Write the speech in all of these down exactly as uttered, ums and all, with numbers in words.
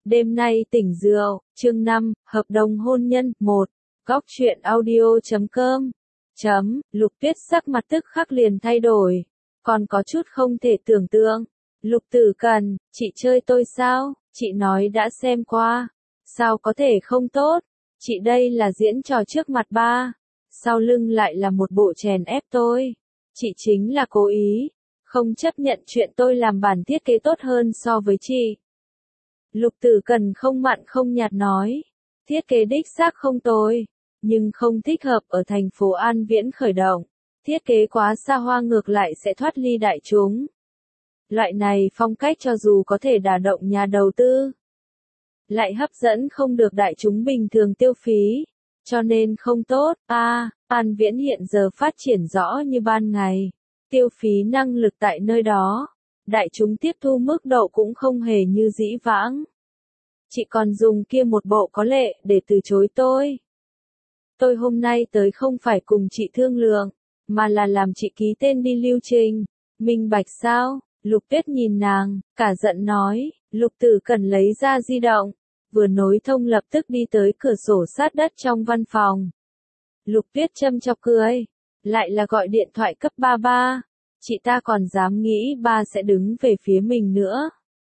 Đêm nay tỉnh rượu, chương năm, hợp đồng hôn nhân, một, góc truyện audio chấm com, chấm, Lục Tuyết sắc mặt tức khắc liền thay đổi, còn có chút không thể tưởng tượng. Lục Tử Cần, chị chơi tôi sao, chị nói đã xem qua, sao có thể không tốt, chị đây là diễn trò trước mặt ba, sau lưng lại là một bộ chèn ép tôi, chị chính là cố ý, không chấp nhận chuyện tôi làm bản thiết kế tốt hơn so với chị. Lục Tử Cần không mặn không nhạt nói, thiết kế đích xác không tồi, nhưng không thích hợp ở thành phố An Viễn khởi động, thiết kế quá xa hoa ngược lại sẽ thoát ly đại chúng. Loại này phong cách cho dù có thể đả động nhà đầu tư, lại hấp dẫn không được đại chúng bình thường tiêu phí, cho nên không tốt. A, à, An Viễn hiện giờ phát triển rõ như ban ngày, tiêu phí năng lực tại nơi đó, đại chúng tiếp thu mức độ cũng không hề như dĩ vãng. Chị còn dùng kia một bộ có lệ để từ chối tôi. Tôi hôm nay tới không phải cùng chị thương lượng, mà là làm chị ký tên đi lưu trình. Minh bạch sao? Lục Tuyết nhìn nàng, cả giận nói. Lục Tử Cần lấy ra di động, vừa nối thông lập tức đi tới cửa sổ sát đất trong văn phòng. Lục Tuyết châm chọc cười, lại là gọi điện thoại cấp ba ba. Chị ta còn dám nghĩ ba sẽ đứng về phía mình nữa.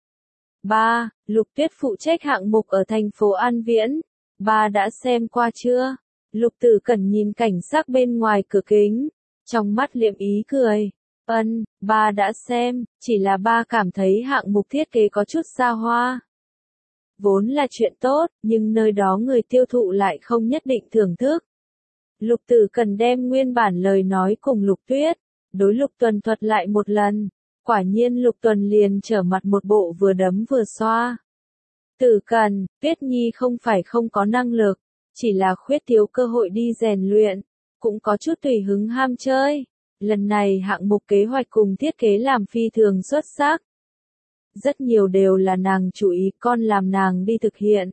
Ba, Lục Tuyết phụ trách hạng mục ở thành phố An Viễn. Ba đã xem qua chưa? Lục Tử Cần nhìn cảnh sắc bên ngoài cửa kính, trong mắt liệm ý cười. Ân, ba đã xem, chỉ là ba cảm thấy hạng mục thiết kế có chút xa hoa. Vốn là chuyện tốt, nhưng nơi đó người tiêu thụ lại không nhất định thưởng thức. Lục Tử Cần đem nguyên bản lời nói cùng Lục Tuyết, đối Lục Tuần thuật lại một lần. Quả nhiên Lục Tuần liền trở mặt một bộ vừa đấm vừa xoa. Tử Cần, Tuyết Nhi không phải không có năng lực, chỉ là khuyết thiếu cơ hội đi rèn luyện, cũng có chút tùy hứng ham chơi. Lần này hạng mục kế hoạch cùng thiết kế làm phi thường xuất sắc. Rất nhiều đều là nàng chủ ý, con làm nàng đi thực hiện.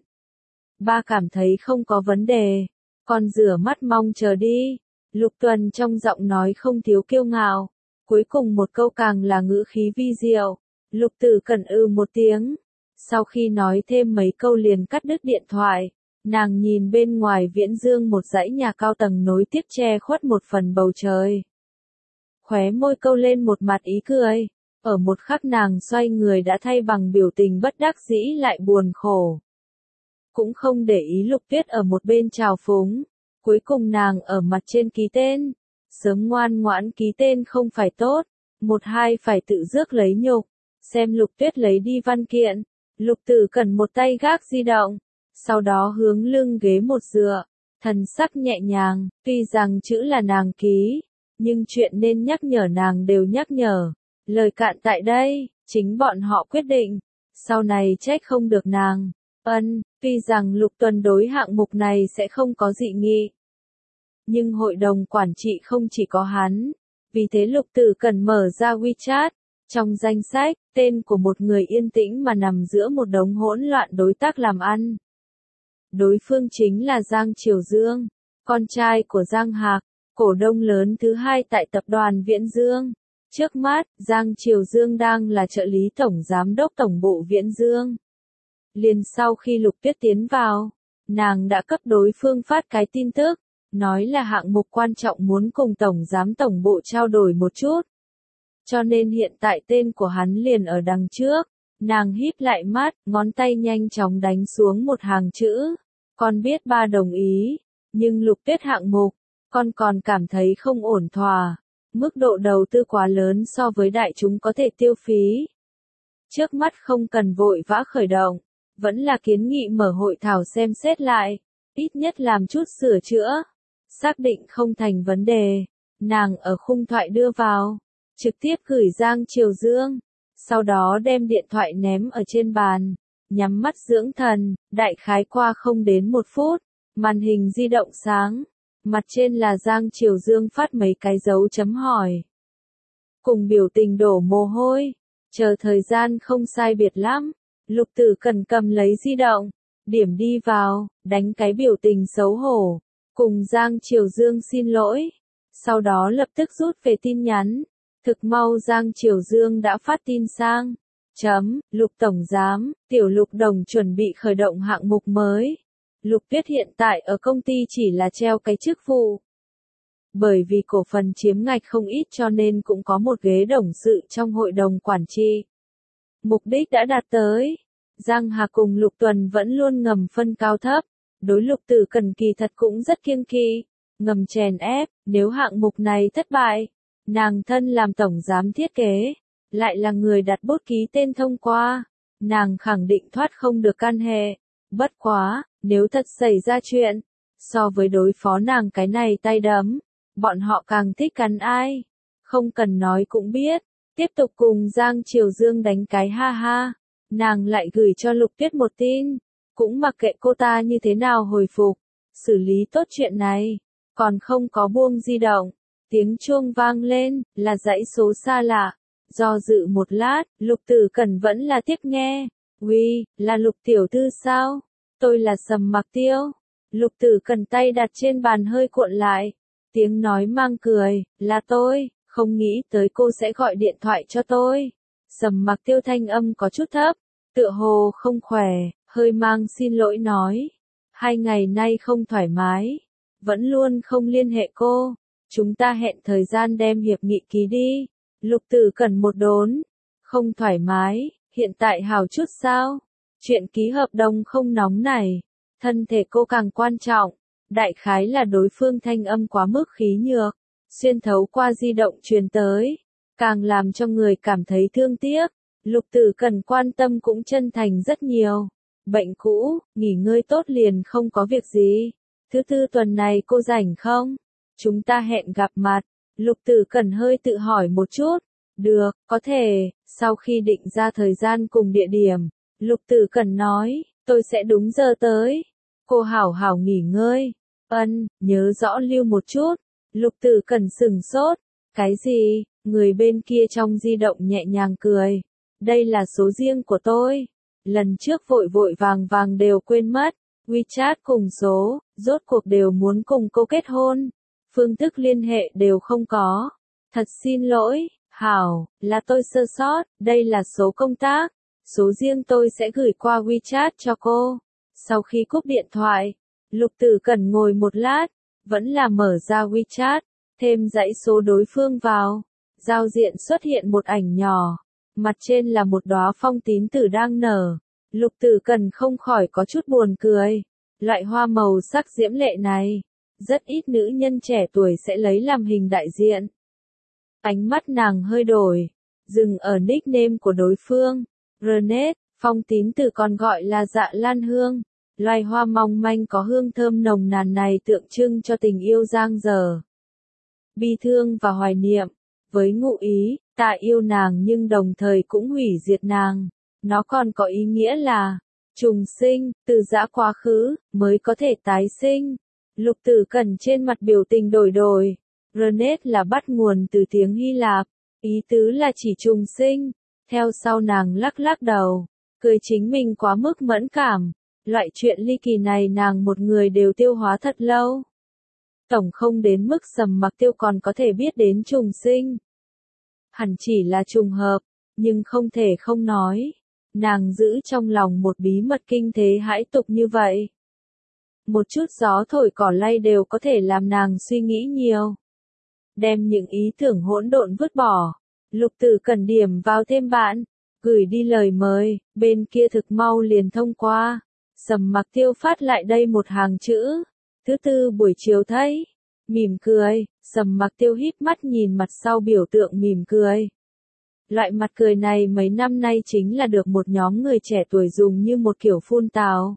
Ba cảm thấy không có vấn đề, con rửa mắt mong chờ đi. Lục Tuần trong giọng nói không thiếu kiêu ngạo, cuối cùng một câu càng là ngữ khí vi diệu. Lục Tử Cần ư một tiếng, sau khi nói thêm mấy câu liền cắt đứt điện thoại. Nàng nhìn bên ngoài viễn dương một dãy nhà cao tầng nối tiếp che khuất một phần bầu trời. Khóe môi câu lên một mặt ý cười, ở một khắc nàng xoay người đã thay bằng biểu tình bất đắc dĩ lại buồn khổ. Cũng không để ý Lục Tuyết ở một bên trào phúng, cuối cùng nàng ở mặt trên ký tên, sớm ngoan ngoãn ký tên không phải tốt, một hai phải tự rước lấy nhục, xem Lục Tuyết lấy đi văn kiện, Lục Tử Cần một tay gác di động, sau đó hướng lưng ghế một dựa, thần sắc nhẹ nhàng, tuy rằng chữ là nàng ký, nhưng chuyện nên nhắc nhở nàng đều nhắc nhở, lời cạn tại đây, chính bọn họ quyết định, sau này trách không được nàng. Ân, tuy rằng Lục Tuần đối hạng mục này sẽ không có dị nghị, nhưng hội đồng quản trị không chỉ có hắn, vì thế Lục Tử Cần mở ra WeChat, trong danh sách, tên của một người yên tĩnh mà nằm giữa một đống hỗn loạn đối tác làm ăn. Đối phương chính là Giang Triều Dương, con trai của Giang Hạc, cổ đông lớn thứ hai tại tập đoàn Viễn Dương. Trước mắt, Giang Triều Dương đang là trợ lý tổng giám đốc tổng bộ Viễn Dương. Liền sau khi Lục Tuyết tiến vào, nàng đã cấp đối phương phát cái tin tức, nói là hạng mục quan trọng muốn cùng tổng giám tổng bộ trao đổi một chút. Cho nên hiện tại tên của hắn liền ở đằng trước. Nàng híp lại mắt, ngón tay nhanh chóng đánh xuống một hàng chữ. Con biết ba đồng ý, nhưng Lục Tuyết hạng mục, con còn cảm thấy không ổn thỏa. Mức độ đầu tư quá lớn so với đại chúng có thể tiêu phí. Trước mắt không cần vội vã khởi động, vẫn là kiến nghị mở hội thảo xem xét lại, ít nhất làm chút sửa chữa. Xác định không thành vấn đề, nàng ở khung thoại đưa vào, trực tiếp gửi Giang Triều Dương, sau đó đem điện thoại ném ở trên bàn, nhắm mắt dưỡng thần, đại khái qua không đến một phút, màn hình di động sáng. Mặt trên là Giang Triều Dương phát mấy cái dấu chấm hỏi. Cùng biểu tình đổ mồ hôi, chờ thời gian không sai biệt lắm, Lục Tử Cần cầm lấy di động, điểm đi vào, đánh cái biểu tình xấu hổ, cùng Giang Triều Dương xin lỗi, sau đó lập tức rút về tin nhắn. Thực mau Giang Triều Dương đã phát tin sang, Chấm, Lục Tổng Giám, Tiểu Lục Đồng chuẩn bị khởi động hạng mục mới. Lục Tuyết hiện tại ở công ty chỉ là treo cái chức vụ. Bởi vì cổ phần chiếm ngạch không ít cho nên cũng có một ghế董sự trong hội đồng quản trị. Mục đích đã đạt tới. Giang Hà cùng Lục Tuần vẫn luôn ngầm phân cao thấp. Đối Lục Tử Cần kỳ thật cũng rất kiêng kỵ, ngầm chèn ép, nếu hạng mục này thất bại, nàng thân làm tổng giám thiết kế, lại là người đặt bút ký tên thông qua, nàng khẳng định thoát không được can hệ. Bất quá, nếu thật xảy ra chuyện, so với đối phó nàng cái này tay đấm, bọn họ càng thích cắn ai. Không cần nói cũng biết, tiếp tục cùng Giang Triều Dương đánh cái ha ha, nàng lại gửi cho Lục Tuyết một tin, cũng mặc kệ cô ta như thế nào hồi phục, xử lý tốt chuyện này, còn không có buông di động, tiếng chuông vang lên, là dãy số xa lạ, do dự một lát, Lục Tử Cẩn vẫn là tiếp nghe, uy, là Lục tiểu thư sao, tôi là Sầm Mặc Tiêu, Lục Tử Cẩn tay đặt trên bàn hơi cuộn lại, tiếng nói mang cười, là tôi, không nghĩ tới cô sẽ gọi điện thoại cho tôi, Sầm Mặc Tiêu thanh âm có chút thấp, tựa hồ không khỏe, hơi mang xin lỗi nói, hai ngày nay không thoải mái, vẫn luôn không liên hệ cô, chúng ta hẹn thời gian đem hiệp nghị ký đi. Lục Tử Cẩn một đốn, không thoải mái, hiện tại hào chút sao, chuyện ký hợp đồng không nóng này, thân thể cô càng quan trọng, đại khái là đối phương thanh âm quá mức khí nhược, xuyên thấu qua di động truyền tới, càng làm cho người cảm thấy thương tiếc. Lục Tử Cẩn quan tâm cũng chân thành rất nhiều. Bệnh cũ, nghỉ ngơi tốt liền không có việc gì. Thứ tư tuần này cô rảnh không? Chúng ta hẹn gặp mặt. Lục Tử Cẩn hơi tự hỏi một chút. Được, có thể. Sau khi định ra thời gian cùng địa điểm, Lục Tử Cẩn nói, tôi sẽ đúng giờ tới. Cô hảo hảo nghỉ ngơi. Ân, nhớ rõ lưu một chút. Lục Tử Cẩn sừng sốt. Cái gì? Người bên kia trong di động nhẹ nhàng cười. Đây là số riêng của tôi. Lần trước vội vội vàng vàng đều quên mất. WeChat cùng số, rốt cuộc đều muốn cùng cô kết hôn. Phương thức liên hệ đều không có. Thật xin lỗi, Hảo, là tôi sơ sót, đây là số công tác. Số riêng tôi sẽ gửi qua WeChat cho cô. Sau khi cúp điện thoại, Lục Tử Cẩn ngồi một lát, vẫn là mở ra WeChat, thêm dãy số đối phương vào. Giao diện xuất hiện một ảnh nhỏ. Mặt trên là một đóa phong tín tử đang nở. Lục Tử Cẩn không khỏi có chút buồn cười. Loại hoa màu sắc diễm lệ này, rất ít nữ nhân trẻ tuổi sẽ lấy làm hình đại diện. Ánh mắt nàng hơi đổi, dừng ở nickname của đối phương. Renette, phong tín tử còn gọi là Dạ Lan Hương. Loài hoa mong manh có hương thơm nồng nàn này tượng trưng cho tình yêu giang dở, bi thương và hoài niệm. Với ngụ ý, ta yêu nàng nhưng đồng thời cũng hủy diệt nàng. Nó còn có ý nghĩa là, trùng sinh, từ giã quá khứ, mới có thể tái sinh. Lục Tử Cẩn trên mặt biểu tình đổi đổi. Renette là bắt nguồn từ tiếng Hy Lạp, ý tứ là chỉ trùng sinh. Theo sau nàng lắc lắc đầu, cười chính mình quá mức mẫn cảm. Loại chuyện ly kỳ này nàng một người đều tiêu hóa thật lâu. Tổng không đến mức Sầm Mặc Tiêu còn có thể biết đến trùng sinh. Hẳn chỉ là trùng hợp, nhưng không thể không nói. Nàng giữ trong lòng một bí mật kinh thế hãi tục như vậy. Một chút gió thổi cỏ lay đều có thể làm nàng suy nghĩ nhiều. Đem những ý tưởng hỗn độn vứt bỏ. Lục Tử Cẩn điểm vào thêm bạn, gửi đi lời mời, bên kia thực mau liền thông qua. Sầm Mặc Tiêu phát lại đây một hàng chữ. Thứ tư buổi chiều thấy. Mỉm cười, Sầm Mặc Tiêu híp mắt nhìn mặt sau biểu tượng mỉm cười. Loại mặt cười này mấy năm nay chính là được một nhóm người trẻ tuổi dùng như một kiểu phun tào.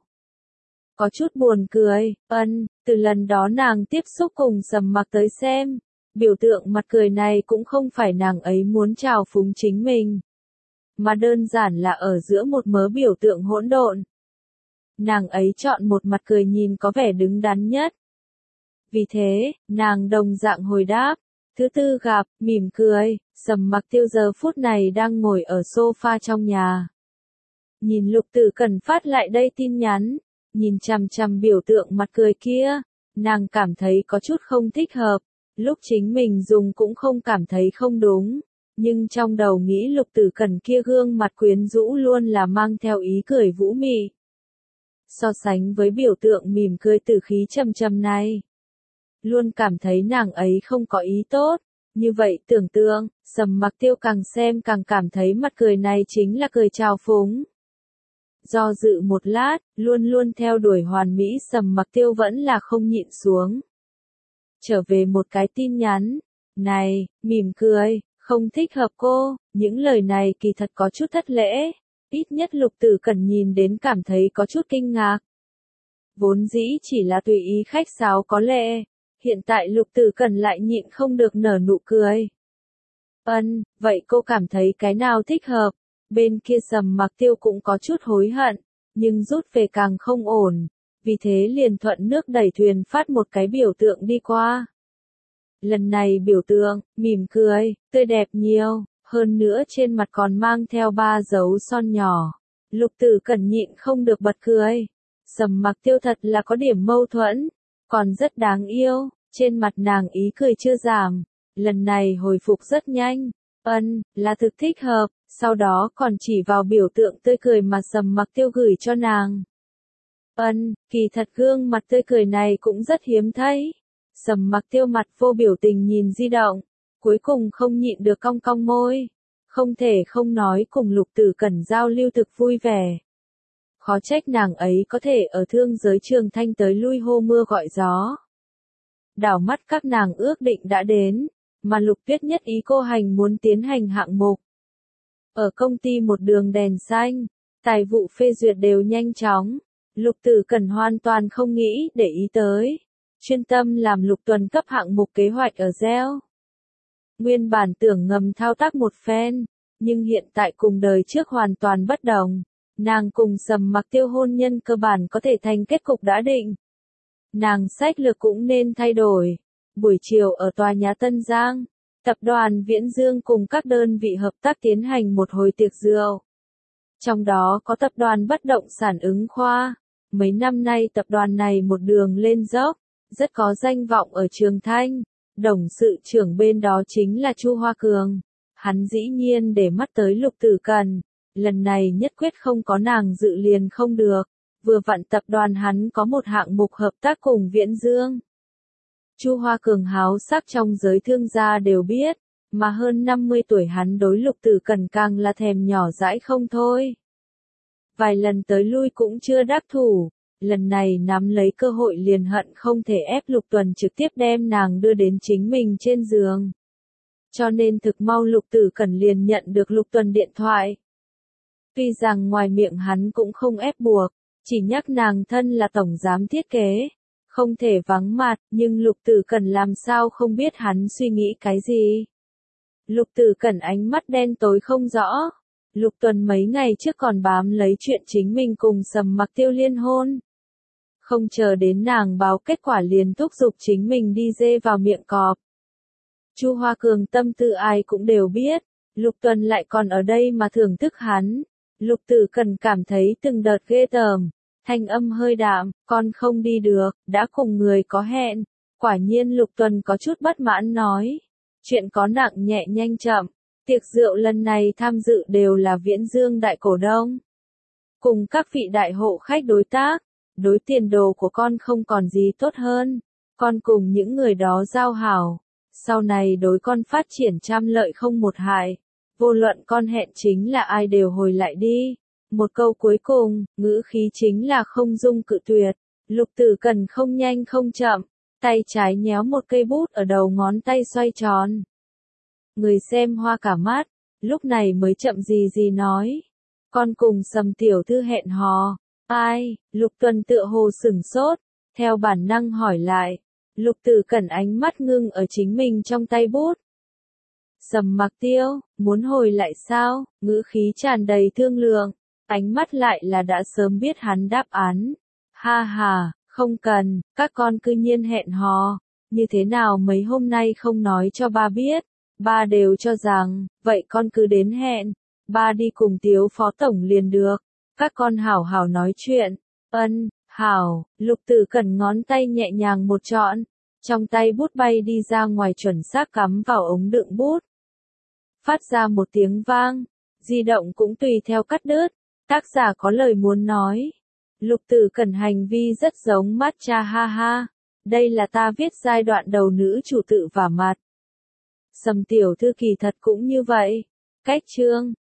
Có chút buồn cười, ân, từ lần đó nàng tiếp xúc cùng Sầm Mặc tới xem, biểu tượng mặt cười này cũng không phải nàng ấy muốn trào phúng chính mình, mà đơn giản là ở giữa một mớ biểu tượng hỗn độn. Nàng ấy chọn một mặt cười nhìn có vẻ đứng đắn nhất. Vì thế, nàng đồng dạng hồi đáp. Thứ tư gặp, mỉm cười, Sầm Mặc Tiêu giờ phút này đang ngồi ở sofa trong nhà. Nhìn Lục Tử Cẩn phát lại đây tin nhắn, nhìn chằm chằm biểu tượng mặt cười kia, nàng cảm thấy có chút không thích hợp, lúc chính mình dùng cũng không cảm thấy không đúng, nhưng trong đầu nghĩ Lục Tử Cẩn kia gương mặt quyến rũ luôn là mang theo ý cười vũ mị. So sánh với biểu tượng mỉm cười tử khí trầm trầm này, luôn cảm thấy nàng ấy không có ý tốt. Như vậy tưởng tượng, Sầm Mặc Tiêu càng xem càng cảm thấy mặt cười này chính là cười trào phúng. Do dự một lát, luôn luôn theo đuổi hoàn mỹ Sầm Mặc Tiêu vẫn là không nhịn xuống. Trở về một cái tin nhắn. Này, mỉm cười, không thích hợp cô, những lời này kỳ thật có chút thất lễ. Ít nhất Lục Tử Cẩn nhìn đến cảm thấy có chút kinh ngạc. Vốn dĩ chỉ là tùy ý khách sáo có lệ. Hiện tại Lục Tử Cẩn lại nhịn không được nở nụ cười. Ân, vậy cô cảm thấy cái nào thích hợp? Bên kia Sầm Mặc Tiêu cũng có chút hối hận, nhưng rút về càng không ổn. Vì thế liền thuận nước đẩy thuyền phát một cái biểu tượng đi qua. Lần này biểu tượng, mỉm cười, tươi đẹp nhiều, hơn nữa trên mặt còn mang theo ba dấu son nhỏ. Lục Tử Cẩn nhịn không được bật cười. Sầm Mặc Tiêu thật là có điểm mâu thuẫn, còn rất đáng yêu, trên mặt nàng ý cười chưa giảm. Lần này hồi phục rất nhanh, ân, là thực thích hợp, sau đó còn chỉ vào biểu tượng tươi cười mà Sầm Mặc Tiêu gửi cho nàng. Ân, kỳ thật gương mặt tươi cười này cũng rất hiếm thấy. Sầm Mặc Tiêu mặt vô biểu tình nhìn di động, cuối cùng không nhịn được cong cong môi. Không thể không nói cùng Lục Tử Cẩn giao lưu thực vui vẻ. Khó trách nàng ấy có thể ở thương giới Trường Thanh tới lui hô mưa gọi gió. Đảo mắt các nàng ước định đã đến, mà Lục Tuyết nhất ý cô hành muốn tiến hành hạng mục. Ở công ty một đường đèn xanh, tài vụ phê duyệt đều nhanh chóng. Lục Tử Cẩn hoàn toàn không nghĩ để ý tới. Chuyên tâm làm Lục Tuần cấp hạng mục kế hoạch ở gieo. Nguyên bản tưởng ngầm thao tác một phen, nhưng hiện tại cùng đời trước hoàn toàn bất đồng. Nàng cùng Sầm Mặc Tiêu hôn nhân cơ bản có thể thành kết cục đã định. Nàng sách lược cũng nên thay đổi. Buổi chiều ở tòa nhà Tân Giang, tập đoàn Viễn Dương cùng các đơn vị hợp tác tiến hành một hồi tiệc rượu. Trong đó có tập đoàn bất động sản Ứng Khoa. Mấy năm nay tập đoàn này một đường lên dốc, rất có danh vọng ở Trường Thanh.董sự trưởng bên đó chính là Chu Hoa Cường. Hắn dĩ nhiên để mắt tới Lục Tử Cẩn. Lần này nhất quyết không có nàng dự liền không được. Vừa vặn tập đoàn hắn có một hạng mục hợp tác cùng Viễn Dương. Chu Hoa Cường háo sắc trong giới thương gia đều biết, mà hơn năm mươi tuổi hắn đối Lục Tử Cẩn càng là thèm nhỏ dãi không thôi. Vài lần tới lui cũng chưa đắc thủ, lần này nắm lấy cơ hội liền hận không thể ép Lục Tuần trực tiếp đem nàng đưa đến chính mình trên giường. Cho nên thực mau Lục Tử Cẩn liền nhận được Lục Tuần điện thoại. Tuy rằng ngoài miệng hắn cũng không ép buộc, chỉ nhắc nàng thân là tổng giám thiết kế, không thể vắng mặt, nhưng Lục Tử Cẩn làm sao không biết hắn suy nghĩ cái gì. Lục Tử Cẩn ánh mắt đen tối không rõ. Lục Tuần mấy ngày trước còn bám lấy chuyện chính mình cùng Sầm Mặc Tiêu liên hôn. Không chờ đến nàng báo kết quả liền thúc giục chính mình đi dê vào miệng cọp. Chu Hoa Cường tâm tư ai cũng đều biết, Lục Tuần lại còn ở đây mà thưởng thức hắn. Lục Tử Cẩn cảm thấy từng đợt ghê tởm, thanh âm hơi đạm, con không đi được, đã cùng người có hẹn. Quả nhiên Lục Tuần có chút bất mãn nói, chuyện có nặng nhẹ nhanh chậm, tiệc rượu lần này tham dự đều là Viễn Dương đại cổ đông. Cùng các vị đại hộ khách đối tác, đối tiền đồ của con không còn gì tốt hơn, con cùng những người đó giao hảo, sau này đối con phát triển trăm lợi không một hại. Vô luận con hẹn chính là ai đều hồi lại đi. Một câu cuối cùng, ngữ khí chính là không dung cự tuyệt. Lục Tử Cẩn không nhanh không chậm, tay trái nhéo một cây bút ở đầu ngón tay xoay tròn. Người xem hoa cả mắt, lúc này mới chậm gì gì nói. Con cùng Sầm tiểu thư hẹn hò. Ai? Lục Tuần tựa hồ sửng sốt, theo bản năng hỏi lại. Lục Tử Cẩn ánh mắt ngưng ở chính mình trong tay bút. Sầm Mặc Tiêu, muốn hồi lại sao? Ngữ khí tràn đầy thương lượng, ánh mắt lại là đã sớm biết hắn đáp án. Ha ha, không cần, các con cư nhiên hẹn hò, như thế nào mấy hôm nay không nói cho ba biết, ba đều cho rằng, vậy con cứ đến hẹn, ba đi cùng Tiếu phó tổng liền được, các con hảo hảo nói chuyện. Ân, hảo. Lục Tử Cẩn ngón tay nhẹ nhàng một chọn, trong tay bút bay đi ra ngoài chuẩn xác cắm vào ống đựng bút. phát ra một tiếng vang. Di động cũng tùy theo cắt đứt. Tác giả có lời muốn nói. Lục Tử Cẩn hành vi rất giống Matcha ha ha. Đây là ta viết giai đoạn đầu nữ chủ tự vả mặt. Sầm tiểu thư kỳ thật cũng như vậy. Cách chương